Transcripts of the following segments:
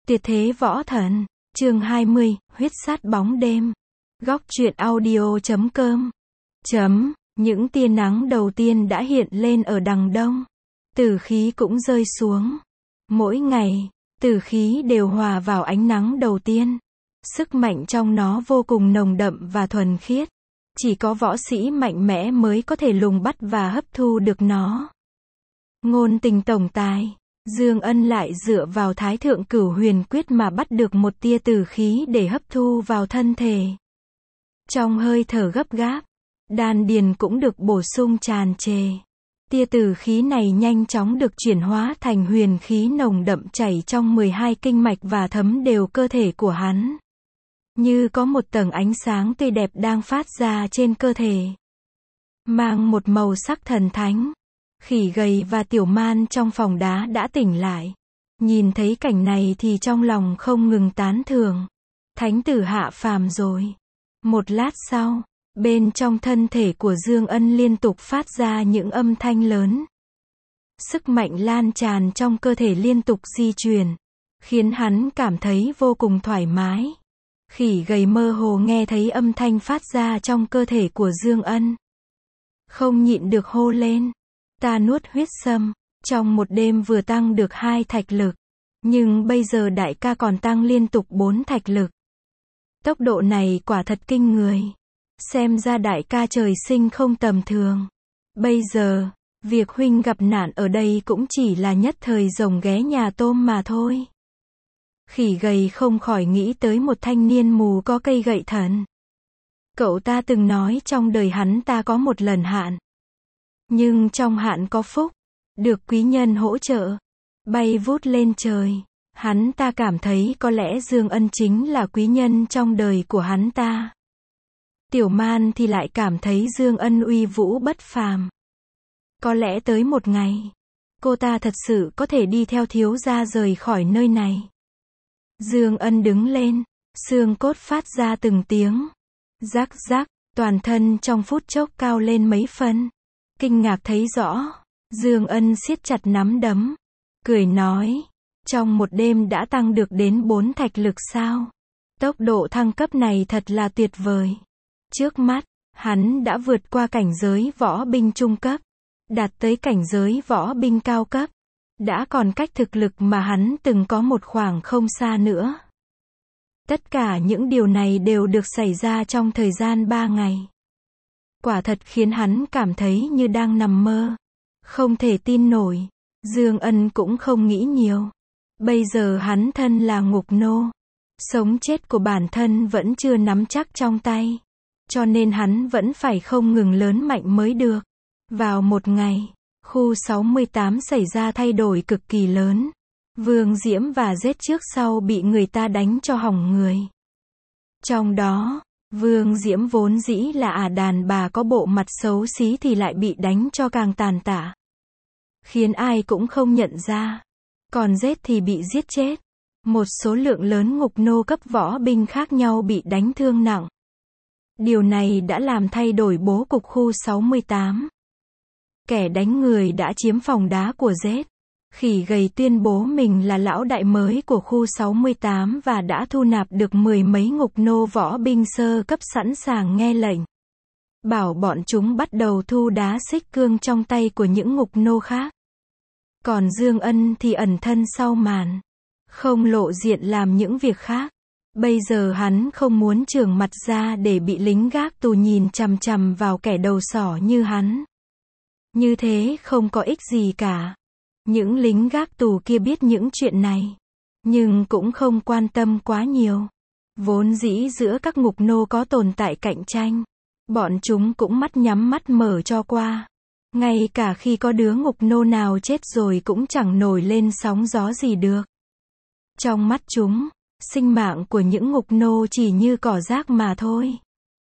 Tuyệt thế võ thần, chương 20, huyết sát bóng đêm. Góc truyện audio.com. Những tia nắng đầu tiên đã hiện lên ở đằng đông. Tử khí cũng rơi xuống. Mỗi ngày, tử khí đều hòa vào ánh nắng đầu tiên. Sức mạnh trong nó vô cùng nồng đậm và thuần khiết. Chỉ có võ sĩ mạnh mẽ mới có thể lùng bắt và hấp thu được nó. Ngôn tình tổng tài, Dương Ân lại dựa vào Thái Thượng Cửu Huyền Quyết mà bắt được một tia tử khí để hấp thu vào thân thể. Trong hơi thở gấp gáp, đan điền cũng được bổ sung tràn trề. Tia tử khí này nhanh chóng được chuyển hóa thành huyền khí nồng đậm chảy trong 12 kinh mạch và thấm đều cơ thể của hắn. Như có một tầng ánh sáng tươi đẹp đang phát ra trên cơ thể. Mang một màu sắc thần thánh. Khỉ gầy và Tiểu Man trong phòng đá đã tỉnh lại. Nhìn thấy cảnh này thì trong lòng không ngừng tán thưởng. Thánh tử hạ phàm rồi. Một lát sau, bên trong thân thể của Dương Ân liên tục phát ra những âm thanh lớn. Sức mạnh lan tràn trong cơ thể liên tục di chuyển, khiến hắn cảm thấy vô cùng thoải mái. Khỉ gầy mơ hồ nghe thấy âm thanh phát ra trong cơ thể của Dương Ân. Không nhịn được hô lên. Ta nuốt huyết sâm, trong một đêm vừa tăng được 2 thạch lực. Nhưng bây giờ đại ca còn tăng liên tục 4 thạch lực. Tốc độ này quả thật kinh người. Xem ra đại ca trời sinh không tầm thường. Bây giờ, việc huynh gặp nạn ở đây cũng chỉ là nhất thời rồng ghé nhà tôm mà thôi. Khỉ gầy không khỏi nghĩ tới một thanh niên mù có cây gậy thần. Cậu ta từng nói trong đời hắn ta có một lần hạn. Nhưng trong hạn có phúc, được quý nhân hỗ trợ, bay vút lên trời. Hắn ta cảm thấy có lẽ Dương Ân chính là quý nhân trong đời của hắn ta. Tiểu Man thì lại cảm thấy Dương Ân uy vũ bất phàm. Có lẽ tới một ngày, cô ta thật sự có thể đi theo thiếu gia rời khỏi nơi này. Dương Ân đứng lên, xương cốt phát ra từng tiếng. Rắc rắc, toàn thân trong phút chốc cao lên mấy phân. Kinh ngạc thấy rõ, Dương Ân siết chặt nắm đấm, cười nói, trong một đêm đã tăng được đến 4 thạch lực sao? Tốc độ thăng cấp này thật là tuyệt vời. Trước mắt, hắn đã vượt qua cảnh giới võ binh trung cấp, đạt tới cảnh giới võ binh cao cấp, đã còn cách thực lực mà hắn từng có một khoảng không xa nữa. Tất cả những điều này đều được xảy ra trong thời gian 3 ngày. Quả thật khiến hắn cảm thấy như đang nằm mơ. Không thể tin nổi. Dương Ân cũng không nghĩ nhiều. Bây giờ hắn thân là ngục nô. Sống chết của bản thân vẫn chưa nắm chắc trong tay. Cho nên hắn vẫn phải không ngừng lớn mạnh mới được. Vào một ngày, khu 68 xảy ra thay đổi cực kỳ lớn. Vương Diễm và Giết trước sau bị người ta đánh cho hỏng người. Trong đó, Vương Diễm vốn dĩ là đàn bà có bộ mặt xấu xí thì lại bị đánh cho càng tàn tạ. Khiến ai cũng không nhận ra. Còn Giết thì bị giết chết. Một số lượng lớn ngục nô cấp võ binh khác nhau bị đánh thương nặng. Điều này đã làm thay đổi bố cục khu 68. Kẻ đánh người đã chiếm phòng đá của Giết. Khỉ gầy tuyên bố mình là lão đại mới của khu 68 và đã thu nạp được 10 mấy ngục nô võ binh sơ cấp sẵn sàng nghe lệnh. Bảo bọn chúng bắt đầu thu đá xích cương trong tay của những ngục nô khác. Còn Dương Ân thì ẩn thân sau màn. Không lộ diện làm những việc khác. Bây giờ hắn không muốn trường mặt ra để bị lính gác tù nhìn chằm chằm vào kẻ đầu sỏ như hắn. Như thế không có ích gì cả. Những lính gác tù kia biết những chuyện này, nhưng cũng không quan tâm quá nhiều. Vốn dĩ giữa các ngục nô có tồn tại cạnh tranh, bọn chúng cũng mắt nhắm mắt mở cho qua. Ngay cả khi có đứa ngục nô nào chết rồi cũng chẳng nổi lên sóng gió gì được. Trong mắt chúng, sinh mạng của những ngục nô chỉ như cỏ rác mà thôi.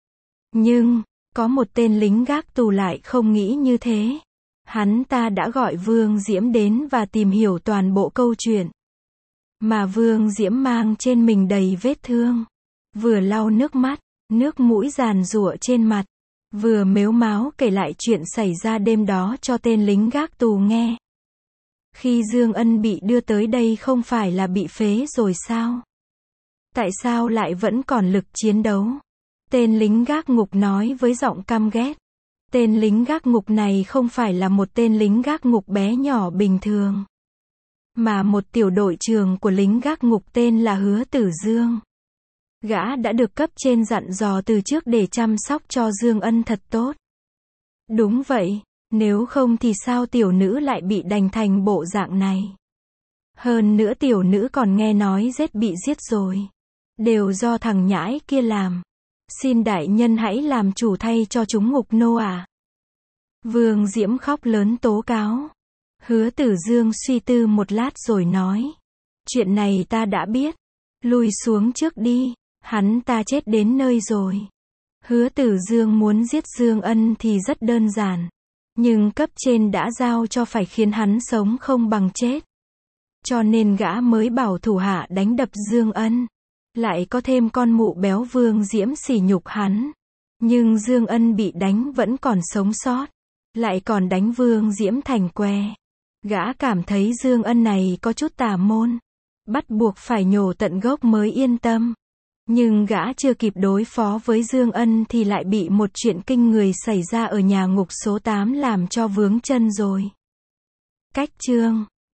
Nhưng, có một tên lính gác tù lại không nghĩ như thế. Hắn ta đã gọi Vương Diễm đến và tìm hiểu toàn bộ câu chuyện. Mà Vương Diễm mang trên mình đầy vết thương. Vừa lau nước mắt, nước mũi giàn giụa trên mặt. Vừa mếu máo kể lại chuyện xảy ra đêm đó cho tên lính gác tù nghe. Khi Dương Ân bị đưa tới đây không phải là bị phế rồi sao? Tại sao lại vẫn còn lực chiến đấu? Tên lính gác ngục nói với giọng căm ghét. Tên lính gác ngục này không phải là một tên lính gác ngục bé nhỏ bình thường, mà một tiểu đội trưởng của lính gác ngục tên là Hứa Tử Dương. Gã đã được cấp trên dặn dò từ trước để chăm sóc cho Dương Ân thật tốt. Đúng vậy, nếu không thì sao tiểu nữ lại bị đánh thành bộ dạng này? Hơn nữa tiểu nữ còn nghe nói bị giết rồi. Đều do thằng nhãi kia làm. Xin đại nhân hãy làm chủ thay cho chúng ngục nô à. Vương Diễm khóc lớn tố cáo. Hứa Tử Dương suy tư một lát rồi nói. Chuyện này ta đã biết. Lùi xuống trước đi. Hắn ta chết đến nơi rồi. Hứa Tử Dương muốn giết Dương Ân thì rất đơn giản. Nhưng cấp trên đã giao cho phải khiến hắn sống không bằng chết. Cho nên gã mới bảo thủ hạ đánh đập Dương Ân. Lại có thêm con mụ béo Vương Diễm sỉ nhục hắn. Nhưng Dương Ân bị đánh vẫn còn sống sót. Lại còn đánh Vương Diễm thành que. Gã cảm thấy Dương Ân này có chút tà môn. Bắt buộc phải nhổ tận gốc mới yên tâm. Nhưng gã chưa kịp đối phó với Dương Ân thì lại bị một chuyện kinh người xảy ra ở nhà ngục số 8 làm cho vướng chân rồi. Cách chương